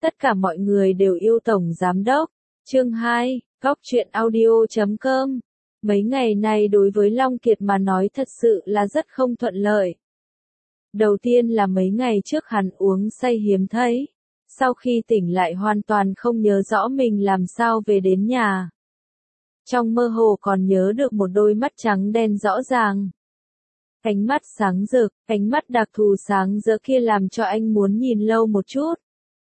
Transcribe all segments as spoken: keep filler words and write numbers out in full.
Tất cả mọi người đều yêu Tổng Giám Đốc. Chương hai, Góc truyện audio chấm com. Mấy ngày này đối với Long Kiệt mà nói thật sự là rất không thuận lợi. Đầu tiên là mấy ngày trước hắn uống say hiếm thấy. Sau khi tỉnh lại hoàn toàn không nhớ rõ mình làm sao về đến nhà. Trong mơ hồ còn nhớ được một đôi mắt trắng đen rõ ràng. Ánh mắt sáng rực, ánh mắt đặc thù sáng rỡ kia làm cho anh muốn nhìn lâu một chút.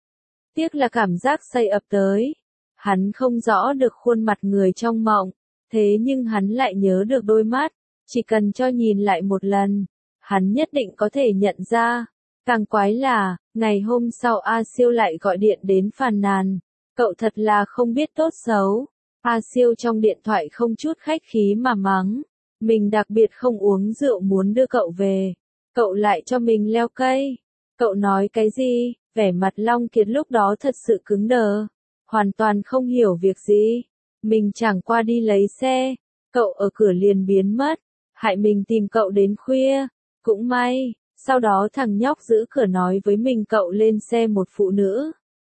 Tiếc là cảm giác say ập tới. Hắn không rõ được khuôn mặt người trong mộng, thế nhưng hắn lại nhớ được đôi mắt, chỉ cần cho nhìn lại một lần, hắn nhất định có thể nhận ra. Càng quái là, ngày hôm sau A Siêu lại gọi điện đến phàn nàn, cậu thật là không biết tốt xấu. A Siêu trong điện thoại không chút khách khí mà mắng, mình đặc biệt không uống rượu muốn đưa cậu về, cậu lại cho mình leo cây. Cậu nói cái gì? Vẻ mặt Long Kiệt lúc đó thật sự cứng đờ, hoàn toàn không hiểu việc gì. Mình chẳng qua đi lấy xe, cậu ở cửa liền biến mất, hại mình tìm cậu đến khuya. Cũng may, sau đó thằng nhóc giữ cửa nói với mình cậu lên xe một phụ nữ.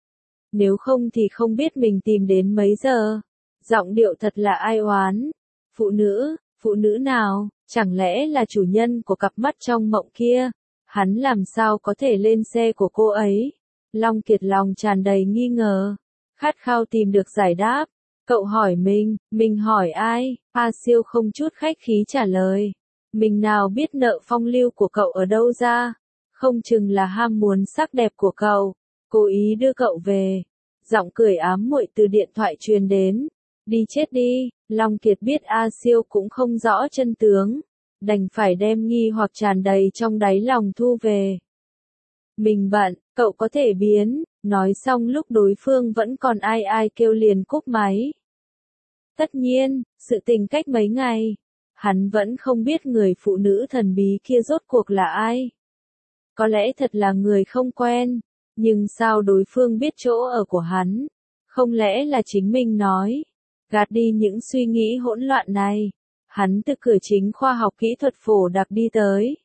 Nếu không thì không biết mình tìm đến mấy giờ. Giọng điệu thật là ai oán. Phụ nữ, phụ nữ nào, chẳng lẽ là chủ nhân của cặp mắt trong mộng kia? Hắn làm sao có thể lên xe của cô ấy? Long Kiệt lòng tràn đầy nghi ngờ, khát khao tìm được giải đáp. Cậu hỏi mình, mình hỏi ai? A Siêu không chút khách khí trả lời. Mình nào biết nợ phong lưu của cậu ở đâu ra? Không chừng là ham muốn sắc đẹp của cậu, cố ý đưa cậu về. Giọng cười ám muội từ điện thoại truyền đến. Đi chết đi. Long Kiệt biết A Siêu cũng không rõ chân tướng, đành phải đem nghi hoặc tràn đầy trong đáy lòng thu về. Mình bận, cậu có thể biến. Nói xong lúc đối phương vẫn còn ai ai kêu liền cúp máy. Tất nhiên, sự tình cách mấy ngày, hắn vẫn không biết người phụ nữ thần bí kia rốt cuộc là ai. Có lẽ thật là người không quen, nhưng sao đối phương biết chỗ ở của hắn? Không lẽ là chính mình nói? Gạt đi những suy nghĩ hỗn loạn này, hắn từ cửa chính khoa học kỹ thuật phổ đặc đi tới.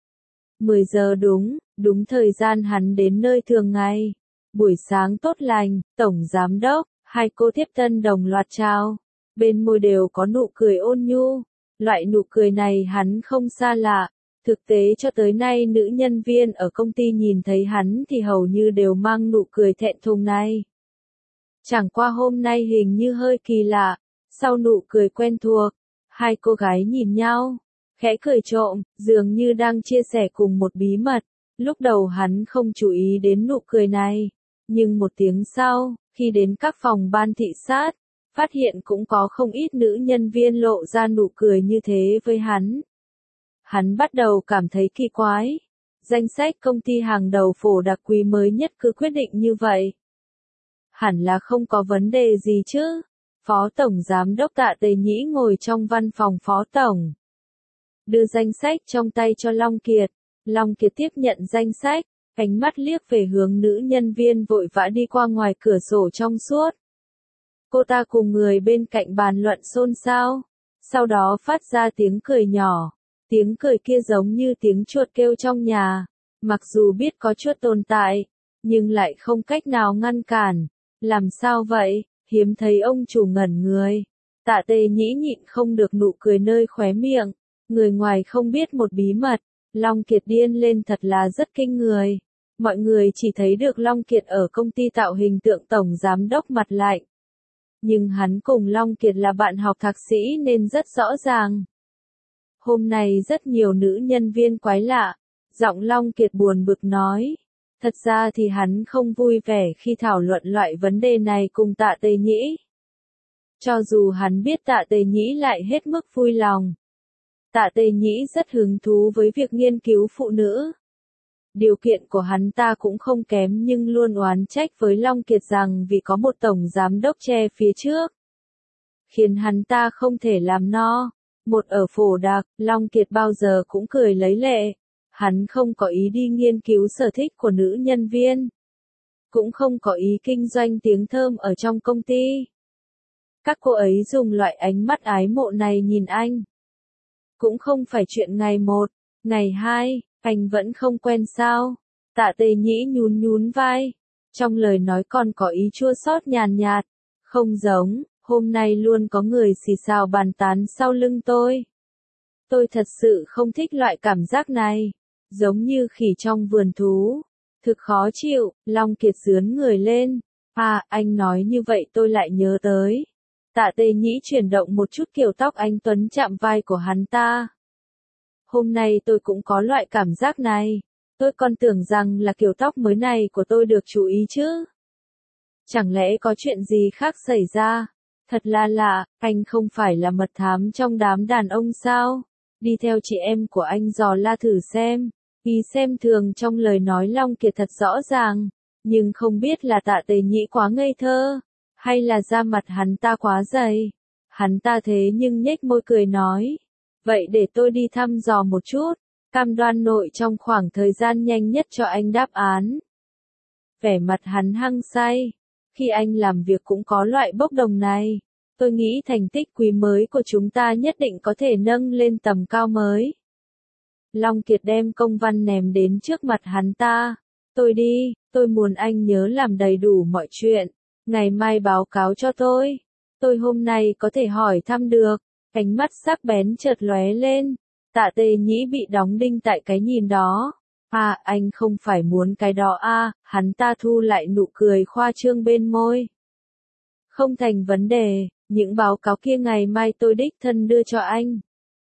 mười giờ đúng, đúng thời gian hắn đến nơi thường ngày. Buổi sáng tốt lành, Tổng Giám Đốc, hai cô tiếp tân đồng loạt chào. Bên môi đều có nụ cười ôn nhu. Loại nụ cười này hắn không xa lạ. Thực tế cho tới nay nữ nhân viên ở công ty nhìn thấy hắn thì hầu như đều mang nụ cười thẹn thùng này. Chẳng qua hôm nay hình như hơi kỳ lạ. Sau nụ cười quen thuộc, hai cô gái nhìn nhau, khẽ cười trộm, dường như đang chia sẻ cùng một bí mật. Lúc đầu hắn không chú ý đến nụ cười này, nhưng một tiếng sau, khi đến các phòng ban thị sát, phát hiện cũng có không ít nữ nhân viên lộ ra nụ cười như thế với hắn. Hắn bắt đầu cảm thấy kỳ quái. Danh sách công ty hàng đầu phổ đặc quý mới nhất cứ quyết định như vậy. Hẳn là không có vấn đề gì chứ. Phó Tổng Giám Đốc Tạ Tề Nhĩ ngồi trong văn phòng Phó Tổng. Đưa danh sách trong tay cho Long Kiệt. Long Kiệt tiếp nhận danh sách, ánh mắt liếc về hướng nữ nhân viên vội vã đi qua ngoài cửa sổ trong suốt. Cô ta cùng người bên cạnh bàn luận xôn xao, sau đó phát ra tiếng cười nhỏ. Tiếng cười kia giống như tiếng chuột kêu trong nhà, mặc dù biết có chuột tồn tại, nhưng lại không cách nào ngăn cản. Làm sao vậy? Hiếm thấy ông chủ ngẩn người. Tạ Tề Nhĩ nhịn không được nụ cười nơi khóe miệng. Người ngoài không biết một bí mật. Long Kiệt điên lên thật là rất kinh người. Mọi người chỉ thấy được Long Kiệt ở công ty tạo hình tượng Tổng Giám Đốc mặt lạnh. Nhưng hắn cùng Long Kiệt là bạn học thạc sĩ nên rất rõ ràng. Hôm nay rất nhiều nữ nhân viên quái lạ. Giọng Long Kiệt buồn bực nói. Thật ra thì hắn không vui vẻ khi thảo luận loại vấn đề này cùng Tạ Tề Nhĩ. Cho dù hắn biết Tạ Tề Nhĩ lại hết mức vui lòng. Tạ Tề Nhĩ rất hứng thú với việc nghiên cứu phụ nữ. Điều kiện của hắn ta cũng không kém nhưng luôn oán trách với Long Kiệt rằng vì có một tổng giám đốc che phía trước, khiến hắn ta không thể làm no. Một ở phổ đặc, Long Kiệt bao giờ cũng cười lấy lệ. Hắn không có ý đi nghiên cứu sở thích của nữ nhân viên. Cũng không có ý kinh doanh tiếng thơm ở trong công ty. Các cô ấy dùng loại ánh mắt ái mộ này nhìn anh. Cũng không phải chuyện ngày một, ngày hai, anh vẫn không quen sao. Tạ Tề Nhĩ nhún nhún vai. Trong lời nói còn có ý chua xót nhàn nhạt, không giống, hôm nay luôn có người xì xào bàn tán sau lưng tôi. Tôi thật sự không thích loại cảm giác này, giống như khỉ trong vườn thú. Thực khó chịu, Long Kiệt rướn người lên. À, anh nói như vậy tôi lại nhớ tới. Tạ Tề Nhĩ chuyển động một chút kiểu tóc anh tuấn chạm vai của hắn ta. Hôm nay tôi cũng có loại cảm giác này. Tôi còn tưởng rằng là kiểu tóc mới này của tôi được chú ý chứ. Chẳng lẽ có chuyện gì khác xảy ra? Thật là lạ, anh không phải là mật thám trong đám đàn ông sao? Đi theo chị em của anh dò la thử xem. Ý xem thường trong lời nói Long Kiệt thật rõ ràng. Nhưng không biết là Tạ Tề Nhĩ quá ngây thơ, hay là da mặt hắn ta quá dày. Hắn ta thế nhưng nhếch môi cười nói. Vậy để tôi đi thăm dò một chút, cam đoan nội trong khoảng thời gian nhanh nhất cho anh đáp án. Vẻ mặt hắn hăng say. Khi anh làm việc cũng có loại bốc đồng này. Tôi nghĩ thành tích quý mới của chúng ta nhất định có thể nâng lên tầm cao mới. Long Kiệt đem công văn ném đến trước mặt hắn ta. Tôi đi, tôi muốn anh nhớ làm đầy đủ mọi chuyện. Ngày mai báo cáo cho tôi. Tôi hôm nay có thể hỏi thăm được. Ánh mắt sắc bén chợt lóe lên. Tạ Tề Nhĩ bị đóng đinh tại cái nhìn đó. À, anh không phải muốn cái đó à, hắn ta thu lại nụ cười khoa trương bên môi. Không thành vấn đề, những báo cáo kia ngày mai tôi đích thân đưa cho anh.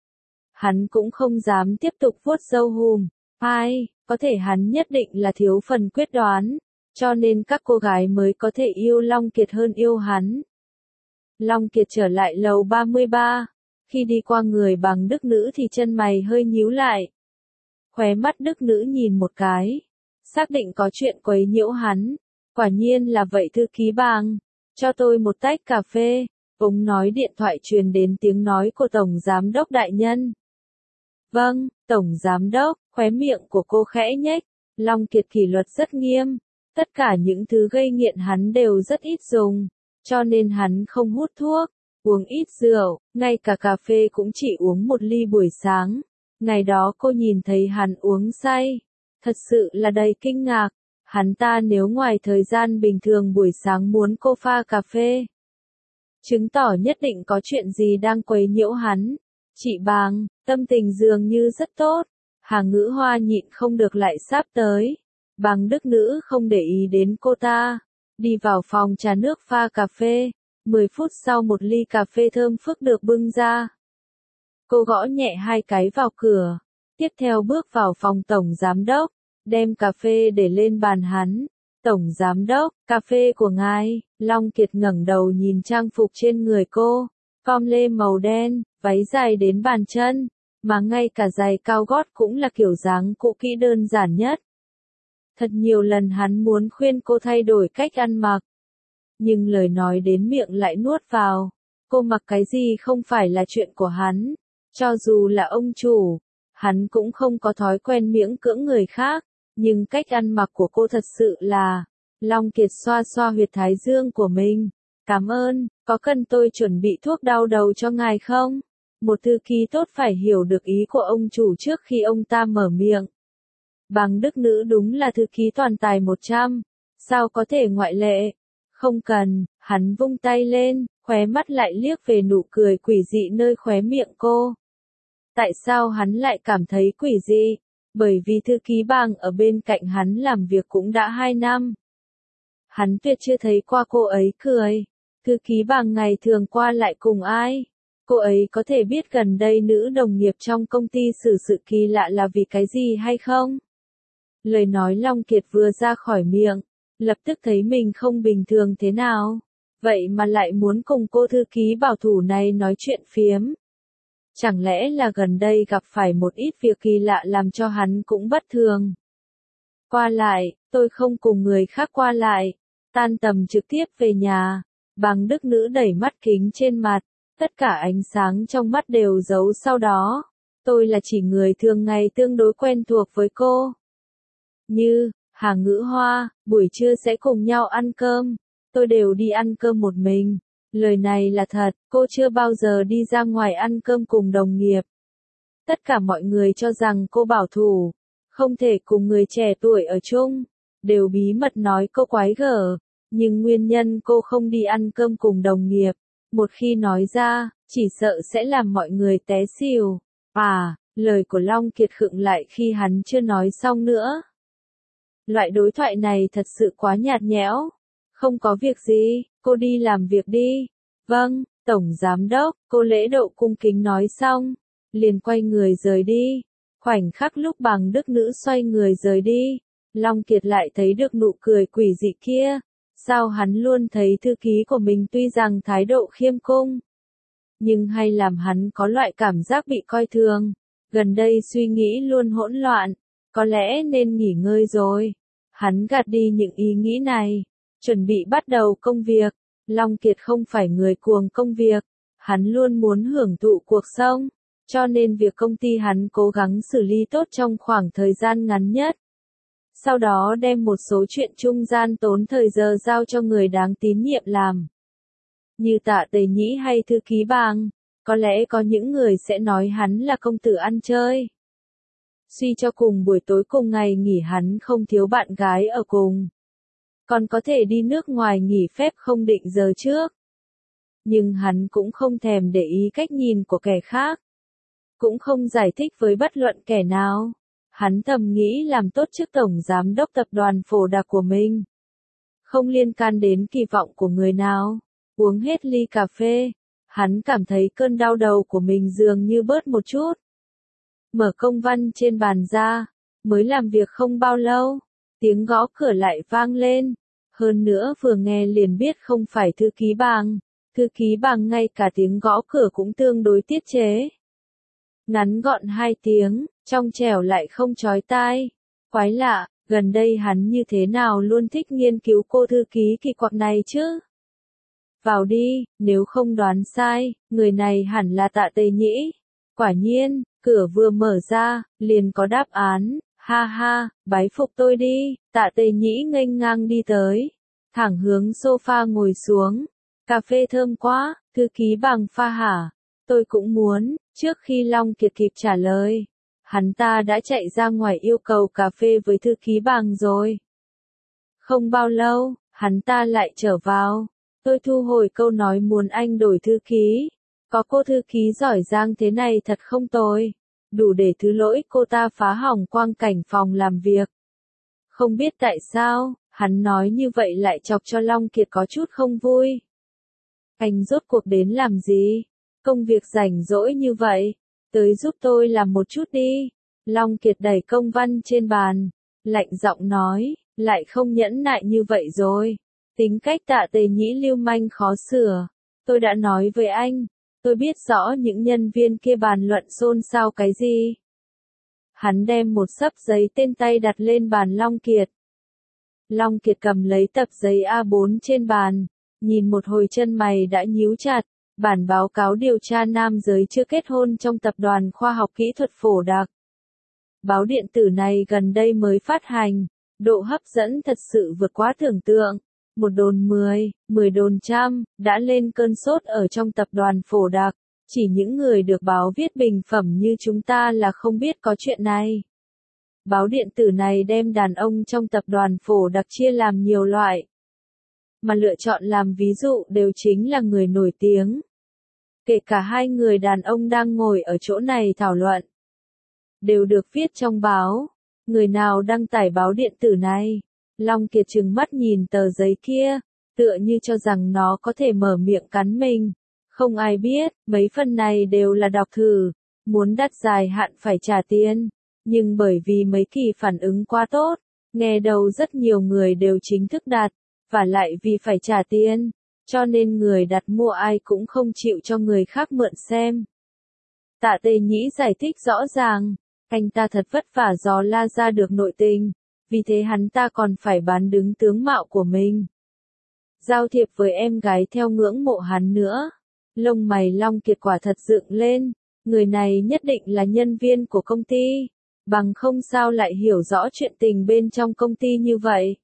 Hắn cũng không dám tiếp tục vuốt râu hùm. Ai, có thể hắn nhất định là thiếu phần quyết đoán, cho nên các cô gái mới có thể yêu Long Kiệt hơn yêu hắn. Long Kiệt trở lại lầu ba mươi ba. Khi đi qua người bằng Đức Nữ thì chân mày hơi nhíu lại. Khóe mắt Đức Nữ nhìn một cái. Xác định có chuyện quấy nhiễu hắn. Quả nhiên là vậy thư ký Bàng. Cho tôi một tách cà phê. Ống nói điện thoại truyền đến tiếng nói của Tổng Giám đốc đại nhân. Vâng, Tổng Giám đốc, khóe miệng của cô khẽ nhếch. Long Kiệt kỷ luật rất nghiêm. Tất cả những thứ gây nghiện hắn đều rất ít dùng. Cho nên hắn không hút thuốc, uống ít rượu, ngay cả cà phê cũng chỉ uống một ly buổi sáng. Ngày đó cô nhìn thấy hắn uống say. Thật sự là đầy kinh ngạc. Hắn ta nếu ngoài thời gian bình thường buổi sáng muốn cô pha cà phê, chứng tỏ nhất định có chuyện gì đang quấy nhiễu hắn. Chị Bàng, tâm tình dường như rất tốt. Hà Ngữ Hoa nhịn không được lại sáp tới. Bàng Đức Nữ không để ý đến cô ta. Đi vào phòng trà nước pha cà phê. mười phút sau một ly cà phê thơm phức được bưng ra. Cô gõ nhẹ hai cái vào cửa. Tiếp theo bước vào phòng Tổng Giám đốc. Đem cà phê để lên bàn hắn. Tổng Giám đốc, cà phê của ngài. Long Kiệt ngẩng đầu nhìn trang phục trên người cô. Com lê màu đen, váy dài đến bàn chân. Mà ngay cả giày cao gót cũng là kiểu dáng cũ kỹ đơn giản nhất. Thật nhiều lần hắn muốn khuyên cô thay đổi cách ăn mặc. Nhưng lời nói đến miệng lại nuốt vào. Cô mặc cái gì không phải là chuyện của hắn. Cho dù là ông chủ, hắn cũng không có thói quen miễn cưỡng người khác. Nhưng cách ăn mặc của cô thật sự là... Long Kiệt xoa xoa huyệt thái dương của mình. Cảm ơn, có cần tôi chuẩn bị thuốc đau đầu cho ngài không? Một thư ký tốt phải hiểu được ý của ông chủ trước khi ông ta mở miệng. Bàng Đức Nữ đúng là thư ký toàn tài một trăm. Sao có thể ngoại lệ? Không cần, hắn vung tay lên, khóe mắt lại liếc về nụ cười quỷ dị nơi khóe miệng cô. Tại sao hắn lại cảm thấy quỷ dị? Bởi vì thư ký Bàng ở bên cạnh hắn làm việc cũng đã hai năm. Hắn tuyệt chưa thấy qua cô ấy cười. Thư ký Bàng ngày thường qua lại cùng ai? Cô ấy có thể biết gần đây nữ đồng nghiệp trong công ty xử sự kỳ lạ là vì cái gì hay không? Lời nói Long Kiệt vừa ra khỏi miệng, lập tức thấy mình không bình thường thế nào. Vậy mà lại muốn cùng cô thư ký bảo thủ này nói chuyện phiếm. Chẳng lẽ là gần đây gặp phải một ít việc kỳ lạ làm cho hắn cũng bất thường. Qua lại, tôi không cùng người khác qua lại. Tan tầm trực tiếp về nhà. Bàng Đức Nữ đẩy mắt kính trên mặt. Tất cả ánh sáng trong mắt đều giấu sau đó. Tôi là chỉ người thường ngày tương đối quen thuộc với cô. Như, Hà Ngữ Hoa, buổi trưa sẽ cùng nhau ăn cơm. Tôi đều đi ăn cơm một mình. Lời này là thật, cô chưa bao giờ đi ra ngoài ăn cơm cùng đồng nghiệp. Tất cả mọi người cho rằng cô bảo thủ, không thể cùng người trẻ tuổi ở chung. đều bí mật nói cô quái gở, nhưng nguyên nhân cô không đi ăn cơm cùng đồng nghiệp, một khi nói ra, chỉ sợ sẽ làm mọi người té xỉu. À, lời của Long Kiệt khựng lại khi hắn chưa nói xong nữa. Loại đối thoại này thật sự quá nhạt nhẽo. Không có việc gì, cô đi làm việc đi. Vâng, Tổng Giám Đốc, cô lễ độ cung kính nói xong, liền quay người rời đi. Khoảnh khắc lúc Bằng Đức Nữ xoay người rời đi, Long Kiệt lại thấy được nụ cười quỷ dị kia. Sao hắn luôn thấy thư ký của mình tuy rằng thái độ khiêm cung, nhưng hay làm hắn có loại cảm giác bị coi thường. Gần đây suy nghĩ luôn hỗn loạn, có lẽ nên nghỉ ngơi rồi. Hắn gạt đi những ý nghĩ này, chuẩn bị bắt đầu công việc. Long Kiệt không phải người cuồng công việc, hắn luôn muốn hưởng thụ cuộc sống, cho nên việc công ty hắn cố gắng xử lý tốt trong khoảng thời gian ngắn nhất. Sau đó đem một số chuyện trung gian tốn thời giờ giao cho người đáng tín nhiệm làm. Như Tạ Tề Nhĩ hay thư ký Bàng, có lẽ có những người sẽ nói hắn là công tử ăn chơi. Suy cho cùng buổi tối cùng ngày nghỉ hắn không thiếu bạn gái ở cùng. Còn có thể đi nước ngoài nghỉ phép không định giờ trước. Nhưng hắn cũng không thèm để ý cách nhìn của kẻ khác. Cũng không giải thích với bất luận kẻ nào. Hắn thầm nghĩ làm tốt chức tổng giám đốc tập đoàn Phổ Đạc của mình. Không liên can đến kỳ vọng của người nào. Uống hết ly cà phê, hắn cảm thấy cơn đau đầu của mình dường như bớt một chút. Mở công văn trên bàn ra, mới làm việc không bao lâu, tiếng gõ cửa lại vang lên. Hơn nữa vừa nghe liền biết không phải thư ký Bàng, thư ký Bàng ngay cả tiếng gõ cửa cũng tương đối tiết chế. Ngắn gọn hai tiếng, trong trẻo lại không chói tai. Quái lạ, gần đây hắn như thế nào luôn thích nghiên cứu cô thư ký kỳ quặc này chứ? Vào đi, nếu không đoán sai, người này hẳn là Tạ Tề Nhĩ. Quả nhiên, cửa vừa mở ra, liền có đáp án, ha ha, bái phục tôi đi. Tạ Tề Nhĩ nghênh ngang đi tới, thẳng hướng sofa ngồi xuống. Cà phê thơm quá, thư ký Bàng pha hả? Tôi cũng muốn. Trước khi Long Kiệt kịp trả lời, hắn ta đã chạy ra ngoài yêu cầu cà phê với thư ký Bàng rồi. Không bao lâu, hắn ta lại trở vào. Tôi thu hồi câu nói muốn anh đổi thư ký. Có cô thư ký giỏi giang thế này thật không tồi. Đủ để thứ lỗi cô ta phá hỏng quang cảnh phòng làm việc. Không biết tại sao, hắn nói như vậy lại chọc cho Long Kiệt có chút không vui. Anh rốt cuộc đến làm gì? Công việc rảnh rỗi như vậy, tới giúp tôi làm một chút đi. Long Kiệt đẩy công văn trên bàn, lạnh giọng nói, lại không nhẫn nại như vậy rồi. Tính cách Tạ Tề Nhĩ lưu manh khó sửa. Tôi đã nói với anh, tôi biết rõ những nhân viên kia bàn luận xôn xao cái gì. Hắn đem một xấp giấy tên tay đặt lên bàn Long Kiệt. Long Kiệt cầm lấy tập giấy A bốn trên bàn, nhìn một hồi chân mày đã nhíu chặt. Bản báo cáo điều tra nam giới chưa kết hôn trong tập đoàn khoa học kỹ thuật Phổ Đạc. Báo điện tử này gần đây mới phát hành, độ hấp dẫn thật sự vượt quá tưởng tượng. Một đồn mười, mười đồn trăm, đã lên cơn sốt ở trong tập đoàn Phổ Đạc. Chỉ những người được báo viết bình phẩm như chúng ta là không biết có chuyện này. Báo điện tử này đem đàn ông trong tập đoàn Phổ Đạc chia làm nhiều loại. Mà lựa chọn làm ví dụ đều chính là người nổi tiếng. Kể cả hai người đàn ông đang ngồi ở chỗ này thảo luận, đều được viết trong báo. Người nào đăng tải báo điện tử này? Long Kiệt trừng mắt nhìn tờ giấy kia, tựa như cho rằng nó có thể mở miệng cắn mình. Không ai biết, mấy phần này đều là đọc thử, muốn đặt dài hạn phải trả tiền. Nhưng bởi vì mấy kỳ phản ứng quá tốt, nghe đầu rất nhiều người đều chính thức đặt. Và lại vì phải trả tiền, cho nên người đặt mua ai cũng không chịu cho người khác mượn xem. Tạ Tề Nhĩ giải thích rõ ràng, anh ta thật vất vả dò la ra được nội tình, vì thế hắn ta còn phải bán đứng tướng mạo của mình. Giao thiệp với em gái theo ngưỡng mộ hắn nữa. Lông mày Long Kiệt quả thật dựng lên, người này nhất định là nhân viên của công ty, bằng không sao lại hiểu rõ chuyện tình bên trong công ty như vậy.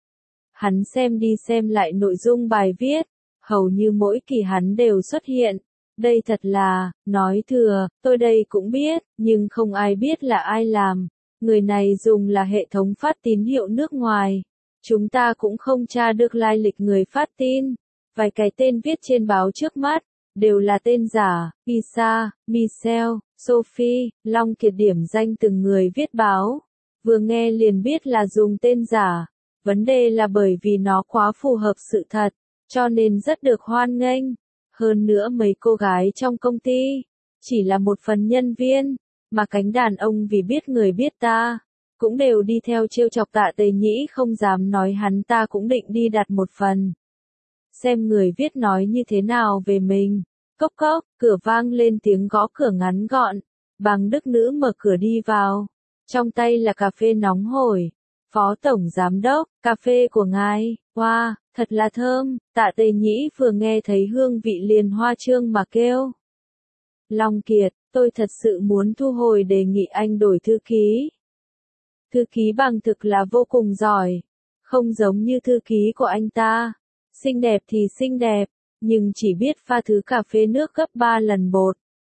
Hắn xem đi xem lại nội dung bài viết, hầu như mỗi kỳ hắn đều xuất hiện. Đây thật là, nói thừa, tôi đây cũng biết, nhưng không ai biết là ai làm. Người này dùng là hệ thống phát tín hiệu nước ngoài. Chúng ta cũng không tra được lai lịch người phát tin. Vài cái tên viết trên báo trước mắt, đều là tên giả, Isa, Michelle, Sophie, Long Kiệt điểm danh từng người viết báo. Vừa nghe liền biết là dùng tên giả. Vấn đề là bởi vì nó quá phù hợp sự thật, cho nên rất được hoan nghênh. Hơn nữa mấy cô gái trong công ty, chỉ là một phần nhân viên, mà cánh đàn ông vì biết người biết ta, cũng đều đi theo trêu chọc Tạ Tề Nhĩ không dám nói hắn ta cũng định đi đặt một phần. Xem người viết nói như thế nào về mình. Cốc cốc, cửa vang lên tiếng gõ cửa ngắn gọn. Bàng Đức Nữ mở cửa đi vào. Trong tay là cà phê nóng hổi. Phó Tổng Giám Đốc, cà phê của ngài, wow, thật là thơm. Tạ Tề Nhĩ vừa nghe thấy hương vị liền hoa trương mà kêu. Long Kiệt, tôi thật sự muốn thu hồi đề nghị anh đổi thư ký. Thư ký Bàng thực là vô cùng giỏi. Không giống như thư ký của anh ta. Xinh đẹp thì xinh đẹp, nhưng chỉ biết pha thứ cà phê nước gấp ba lần bột.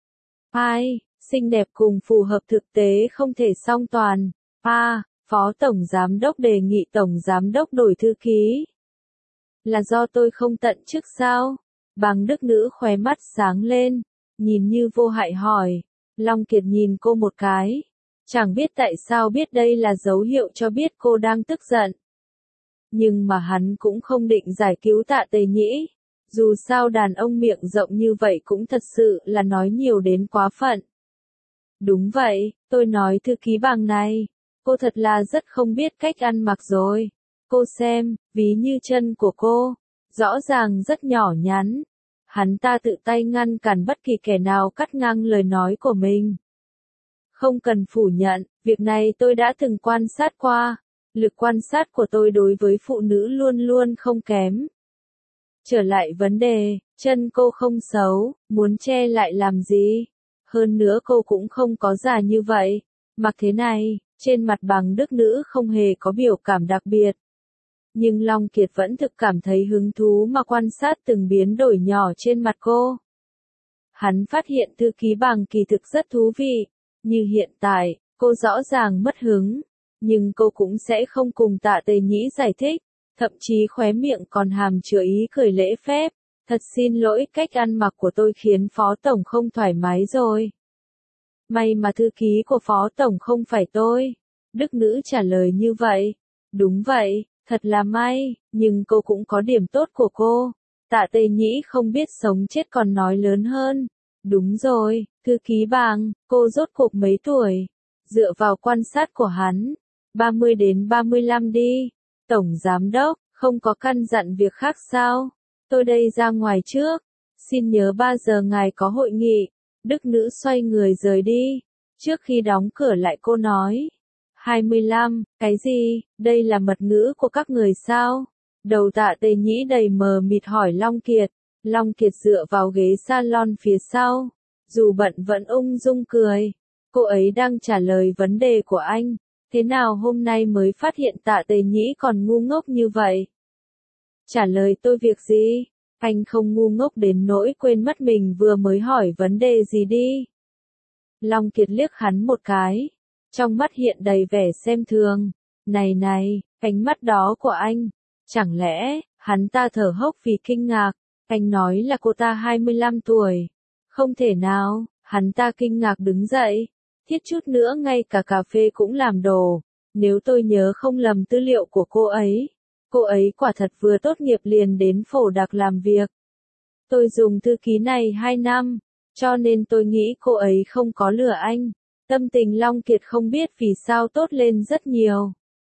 Hai, xinh đẹp cùng phù hợp thực tế không thể song toàn. Ba, Phó Tổng Giám Đốc đề nghị Tổng Giám Đốc đổi thư ký. Là do tôi không tận chức sao? Bàng Đức Nữ khóe mắt sáng lên, nhìn như vô hại hỏi. Long Kiệt nhìn cô một cái. Chẳng biết tại sao biết đây là dấu hiệu cho biết cô đang tức giận. Nhưng mà hắn cũng không định giải cứu Tạ Tề Nhĩ. Dù sao đàn ông miệng rộng như vậy cũng thật sự là nói nhiều đến quá phận. Đúng vậy, tôi nói thư ký Bàng này, cô thật là rất không biết cách ăn mặc rồi. Cô xem, ví như chân của cô, rõ ràng rất nhỏ nhắn. Hắn ta tự tay ngăn cản bất kỳ kẻ nào cắt ngang lời nói của mình. Không cần phủ nhận, việc này tôi đã từng quan sát qua. Lực quan sát của tôi đối với phụ nữ luôn luôn không kém. Trở lại vấn đề, chân cô không xấu, muốn che lại làm gì? Hơn nữa cô cũng không có già như vậy. Mặc thế này, trên mặt Bàng Đức Nữ không hề có biểu cảm đặc biệt. Nhưng Long Kiệt vẫn thực cảm thấy hứng thú mà quan sát từng biến đổi nhỏ trên mặt cô. Hắn phát hiện thư ký Bàng kỳ thực rất thú vị. Như hiện tại, cô rõ ràng mất hứng. Nhưng cô cũng sẽ không cùng Tạ Tề Nhĩ giải thích, thậm chí khóe miệng còn hàm chứa ý cười lễ phép. Thật xin lỗi, cách ăn mặc của tôi khiến Phó Tổng không thoải mái rồi. May mà thư ký của Phó Tổng không phải tôi. Đức Nữ trả lời như vậy. Đúng vậy, thật là may, nhưng cô cũng có điểm tốt của cô. Tạ Tề Nhĩ không biết sống chết còn nói lớn hơn. Đúng rồi, thư ký Bàng, cô rốt cuộc mấy tuổi? Dựa vào quan sát của hắn, ba mươi đến ba mươi lăm đi. Tổng Giám Đốc, không có căn dặn việc khác sao? Tôi đây ra ngoài trước. Xin nhớ ba giờ ngài có hội nghị. Đức Nữ xoay người rời đi. Trước khi đóng cửa lại cô nói. hai mươi lăm, cái gì? Đây là mật ngữ của các người sao? Đầu Tạ Tề Nhĩ đầy mờ mịt hỏi Long Kiệt. Long Kiệt dựa vào ghế salon phía sau. Dù bận vẫn ung dung cười. Cô ấy đang trả lời vấn đề của anh. Thế nào hôm nay mới phát hiện Tạ Tề Nhĩ còn ngu ngốc như vậy? Trả lời tôi việc gì? Anh không ngu ngốc đến nỗi quên mất mình vừa mới hỏi vấn đề gì đi. Long Kiệt liếc hắn một cái. Trong mắt hiện đầy vẻ xem thường. Này này, ánh mắt đó của anh. Chẳng lẽ, hắn ta thở hốc vì kinh ngạc. Anh nói là cô ta hai mươi lăm tuổi. Không thể nào, hắn ta kinh ngạc đứng dậy. Thiết chút nữa ngay cả cà phê cũng làm đồ. Nếu tôi nhớ không lầm tư liệu của cô ấy. Cô ấy quả thật vừa tốt nghiệp liền đến Phổ Đặc làm việc. Tôi dùng thư ký này hai năm. Cho nên tôi nghĩ cô ấy không có lừa anh. Tâm tình Long Kiệt không biết vì sao tốt lên rất nhiều.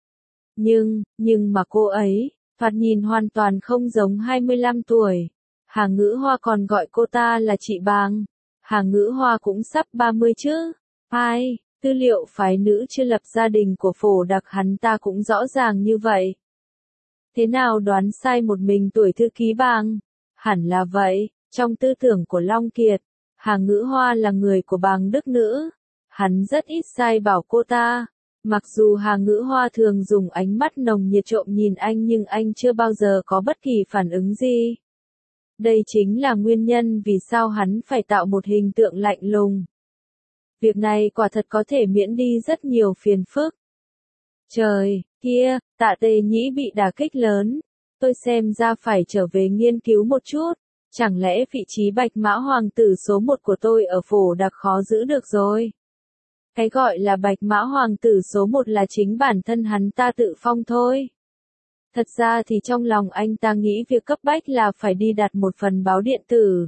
Nhưng, nhưng mà cô ấy, thoạt nhìn hoàn toàn không giống hai mươi lăm tuổi. Hà Ngữ Hoa còn gọi cô ta là chị Bàng. Hà Ngữ Hoa cũng sắp ba mươi chứ. Hai, tư liệu phái nữ chưa lập gia đình của Phổ Đặc hắn ta cũng rõ ràng như vậy. Thế nào đoán sai một mình tuổi thư ký Bàng? Hẳn là vậy, trong tư tưởng của Long Kiệt, Hà Ngữ Hoa là người của Bàng Đức Nữ. Hắn rất ít sai bảo cô ta. Mặc dù Hà Ngữ Hoa thường dùng ánh mắt nồng nhiệt trộm nhìn anh nhưng anh chưa bao giờ có bất kỳ phản ứng gì. Đây chính là nguyên nhân vì sao hắn phải tạo một hình tượng lạnh lùng. Việc này quả thật có thể miễn đi rất nhiều phiền phức. Trời, kia, Tạ Tề Nhĩ bị đả kích lớn. Tôi xem ra phải trở về nghiên cứu một chút. Chẳng lẽ vị trí Bạch Mã Hoàng tử số một của tôi ở Phổ Đạc khó giữ được rồi? Cái gọi là Bạch Mã Hoàng tử số một là chính bản thân hắn ta tự phong thôi. Thật ra thì trong lòng anh ta nghĩ việc cấp bách là phải đi đặt một phần báo điện tử.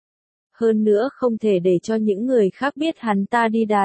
Hơn nữa không thể để cho những người khác biết hắn ta đi đặt.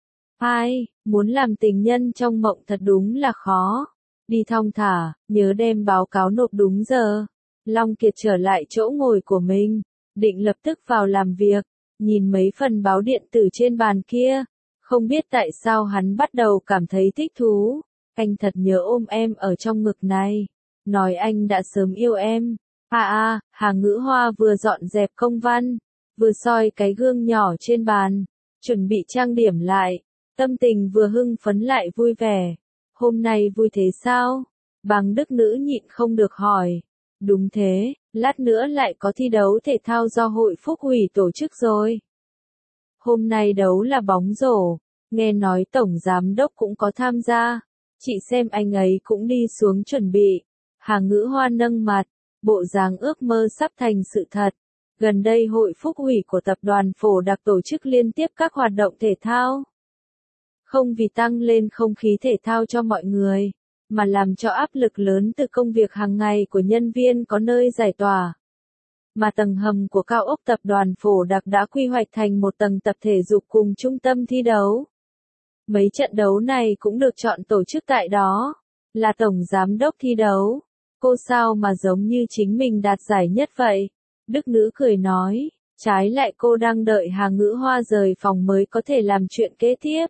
Ai, muốn làm tình nhân trong mộng thật đúng là khó. Đi thong thả, nhớ đem báo cáo nộp đúng giờ. Long Kiệt trở lại chỗ ngồi của mình, định lập tức vào làm việc, nhìn mấy phần báo điện tử trên bàn kia. Không biết tại sao hắn bắt đầu cảm thấy thích thú. Anh thật nhớ ôm em ở trong ngực này. Nói anh đã sớm yêu em. À à, Hà Ngữ Hoa vừa dọn dẹp công văn, vừa soi cái gương nhỏ trên bàn, chuẩn bị trang điểm lại. Tâm tình vừa hưng phấn lại vui vẻ. Hôm nay vui thế sao? Bằng Đức Nữ nhịn không được hỏi. Đúng thế, lát nữa lại có thi đấu thể thao do Hội Phúc Ủy tổ chức rồi. Hôm nay đấu là bóng rổ, nghe nói Tổng Giám Đốc cũng có tham gia. Chị xem anh ấy cũng đi xuống chuẩn bị. Hà Ngữ Hoa nâng mặt, bộ dáng ước mơ sắp thành sự thật. Gần đây Hội Phúc Ủy của tập đoàn Phổ Đạc tổ chức liên tiếp các hoạt động thể thao. Không vì tăng lên không khí thể thao cho mọi người, mà làm cho áp lực lớn từ công việc hàng ngày của nhân viên có nơi giải tỏa. Mà tầng hầm của cao ốc tập đoàn Phổ Đạc đã quy hoạch thành một tầng tập thể dục cùng trung tâm thi đấu. Mấy trận đấu này cũng được chọn tổ chức tại đó. Là Tổng Giám Đốc thi đấu. Cô sao mà giống như chính mình đạt giải nhất vậy? Đức Nữ cười nói, trái lại cô đang đợi Hà Ngữ Hoa rời phòng mới có thể làm chuyện kế tiếp.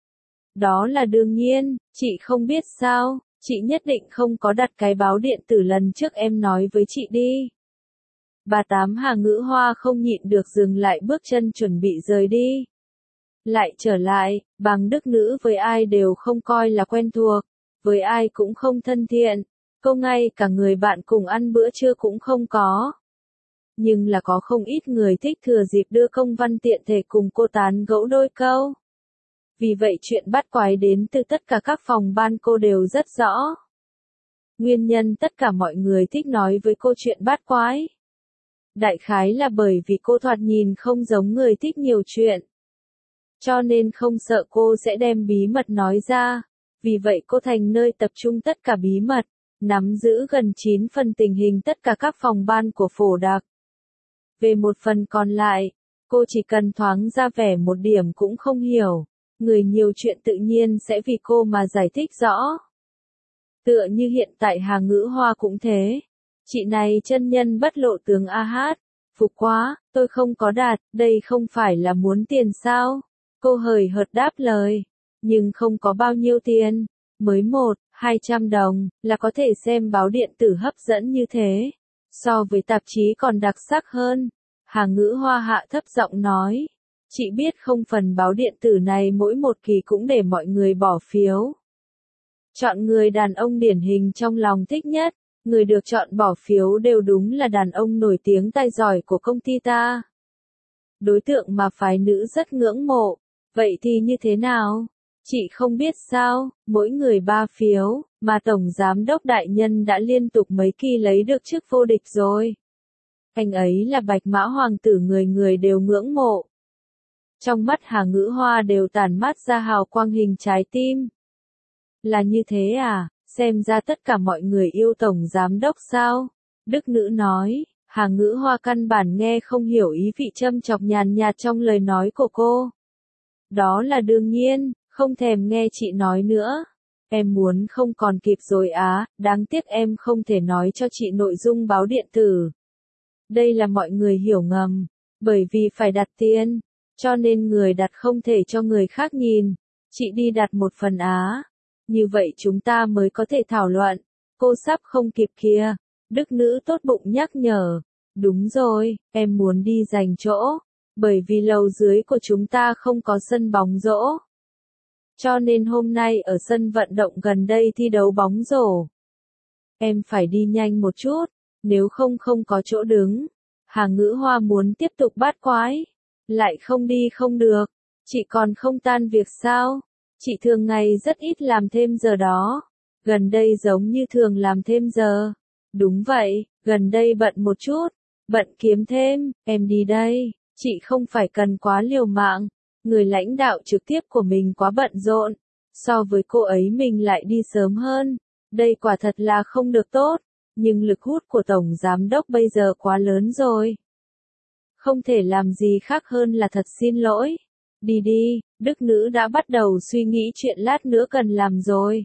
Đó là đương nhiên, chị không biết sao, chị nhất định không có đặt cái báo điện tử lần trước em nói với chị đi. Bà Tám Hà Ngữ Hoa không nhịn được dừng lại bước chân chuẩn bị rời đi. Lại trở lại, Bằng Đức Nữ với ai đều không coi là quen thuộc, với ai cũng không thân thiện, cô ngay cả người bạn cùng ăn bữa trưa cũng không có. Nhưng là có không ít người thích thừa dịp đưa công văn tiện thể cùng cô tán gẫu đôi câu. Vì vậy chuyện bắt quái đến từ tất cả các phòng ban cô đều rất rõ. Nguyên nhân tất cả mọi người thích nói với cô chuyện bắt quái. Đại khái là bởi vì cô thoạt nhìn không giống người thích nhiều chuyện. Cho nên không sợ cô sẽ đem bí mật nói ra. Vì vậy cô thành nơi tập trung tất cả bí mật, nắm giữ gần chín phần tình hình tất cả các phòng ban của Phổ Đạc. Về một phần còn lại, cô chỉ cần thoáng ra vẻ một điểm cũng không hiểu. Người nhiều chuyện tự nhiên sẽ vì cô mà giải thích rõ. Tựa như hiện tại Hà Ngữ Hoa cũng thế. Chị này chân nhân bất lộ tướng a hát. Phục quá, tôi không có đạt, đây không phải là muốn tiền sao? Cô hời hợt đáp lời. Nhưng không có bao nhiêu tiền. Mới một, hai trăm đồng, là có thể xem báo điện tử hấp dẫn như thế. So với tạp chí còn đặc sắc hơn. Hà Ngữ Hoa hạ thấp giọng nói. Chị biết không, phần báo điện tử này mỗi một kỳ cũng để mọi người bỏ phiếu. Chọn người đàn ông điển hình trong lòng thích nhất. Người được chọn bỏ phiếu đều đúng là đàn ông nổi tiếng tài giỏi của công ty ta. Đối tượng mà phái nữ rất ngưỡng mộ. Vậy thì như thế nào? Chị không biết sao, mỗi người ba phiếu, mà Tổng Giám Đốc Đại Nhân đã liên tục mấy kỳ lấy được chức vô địch rồi. Anh ấy là Bạch Mã Hoàng tử người người đều ngưỡng mộ. Trong mắt Hà Ngữ Hoa đều tản mát ra hào quang hình trái tim. Là như thế à, xem ra tất cả mọi người yêu Tổng Giám Đốc sao? Đức Nữ nói, Hà Ngữ Hoa căn bản nghe không hiểu ý vị châm chọc nhàn nhạt trong lời nói của cô. Đó là đương nhiên, không thèm nghe chị nói nữa. Em muốn không còn kịp rồi á, đáng tiếc em không thể nói cho chị nội dung báo điện tử. Đây là mọi người hiểu ngầm, bởi vì phải đặt tiền, cho nên người đặt không thể cho người khác nhìn. Chị đi đặt một phần á. Như vậy chúng ta mới có thể thảo luận. Cô sắp không kịp kìa. Đức Nữ tốt bụng nhắc nhở. Đúng rồi, em muốn đi giành chỗ. Bởi vì lầu dưới của chúng ta không có sân bóng rổ. Cho nên hôm nay ở sân vận động gần đây thi đấu bóng rổ. Em phải đi nhanh một chút, nếu không không có chỗ đứng. Hà Ngữ Hoa muốn tiếp tục bát quái. Lại không đi không được. Chị còn không tan việc sao? Chị thường ngày rất ít làm thêm giờ đó. Gần đây giống như thường làm thêm giờ. Đúng vậy, gần đây bận một chút. Bận kiếm thêm, em đi đây. Chị không phải cần quá liều mạng. Người lãnh đạo trực tiếp của mình quá bận rộn. So với cô ấy mình lại đi sớm hơn. Đây quả thật là không được tốt. Nhưng lực hút của Tổng Giám Đốc bây giờ quá lớn rồi. Không thể làm gì khác hơn là thật xin lỗi. Đi đi, Đức Nữ đã bắt đầu suy nghĩ chuyện lát nữa cần làm rồi.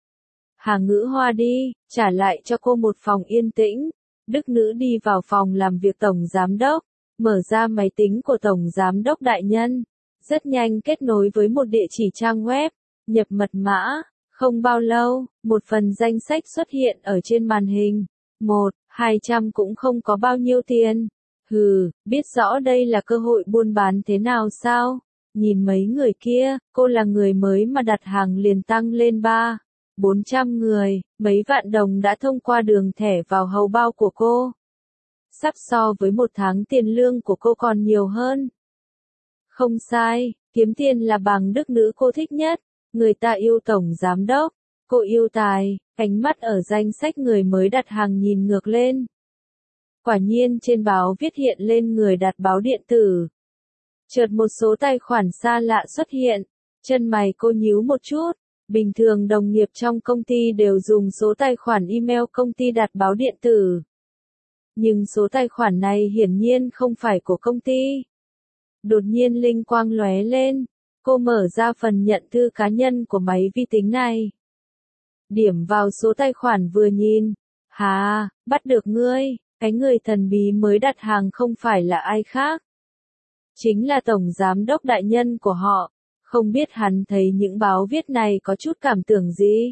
Hà Ngữ Hoa đi, trả lại cho cô một phòng yên tĩnh. Đức Nữ đi vào phòng làm việc Tổng Giám Đốc, mở ra máy tính của Tổng Giám Đốc đại nhân. Rất nhanh kết nối với một địa chỉ trang web, nhập mật mã. Không bao lâu, một phần danh sách xuất hiện ở trên màn hình. Một, hai trăm cũng không có bao nhiêu tiền. Hừ, biết rõ đây là cơ hội buôn bán thế nào sao? Nhìn mấy người kia, cô là người mới mà đặt hàng liền tăng lên ba, bốn trăm người, mấy vạn đồng đã thông qua đường thẻ vào hầu bao của cô. Sắp so với một tháng tiền lương của cô còn nhiều hơn. Không sai, kiếm tiền là bằng Đức Nữ cô thích nhất. Người ta yêu Tổng Giám Đốc, cô yêu tài, ánh mắt ở danh sách người mới đặt hàng nhìn ngược lên. Quả nhiên trên báo viết hiện lên người đặt báo điện tử. Chợt một số tài khoản xa lạ xuất hiện, chân mày cô nhíu một chút. Bình thường đồng nghiệp trong công ty đều dùng số tài khoản email công ty đặt báo điện tử. Nhưng số tài khoản này hiển nhiên không phải của công ty. Đột nhiên linh quang lóe lên. Cô mở ra phần nhận thư cá nhân của máy vi tính này. Điểm vào số tài khoản vừa nhìn. Hà, bắt được ngươi, cái người thần bí mới đặt hàng không phải là ai khác. Chính là Tổng Giám Đốc đại nhân của họ. Không biết hắn thấy những báo viết này có chút cảm tưởng gì.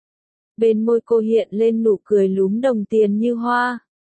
Bên môi cô hiện lên nụ cười lúm đồng tiền như hoa.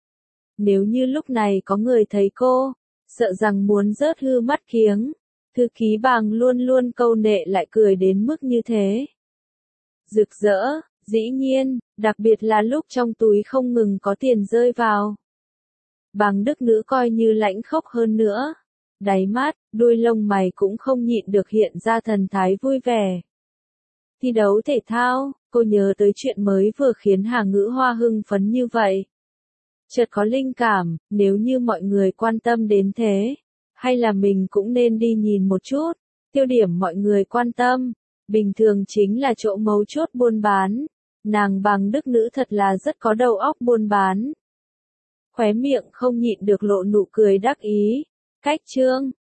Nếu như lúc này có người thấy cô, sợ rằng muốn rớt hư mắt kiếng. Thư ký Bàng luôn luôn câu nệ lại cười đến mức như thế. Rực rỡ, dĩ nhiên, đặc biệt là lúc trong túi không ngừng có tiền rơi vào. Bàng Đức Nữ coi như lãnh khốc hơn nữa. Đáy mắt, đuôi lông mày cũng không nhịn được hiện ra thần thái vui vẻ. Thi đấu thể thao, cô nhớ tới chuyện mới vừa khiến Hà Ngữ Hoa hưng phấn như vậy. Chợt có linh cảm, nếu như mọi người quan tâm đến thế. Hay là mình cũng nên đi nhìn một chút. Tiêu điểm mọi người quan tâm. Bình thường chính là chỗ mấu chốt buôn bán. Nàng Bàng Đức Nữ thật là rất có đầu óc buôn bán. Khóe miệng không nhịn được lộ nụ cười đắc ý. Cách chương.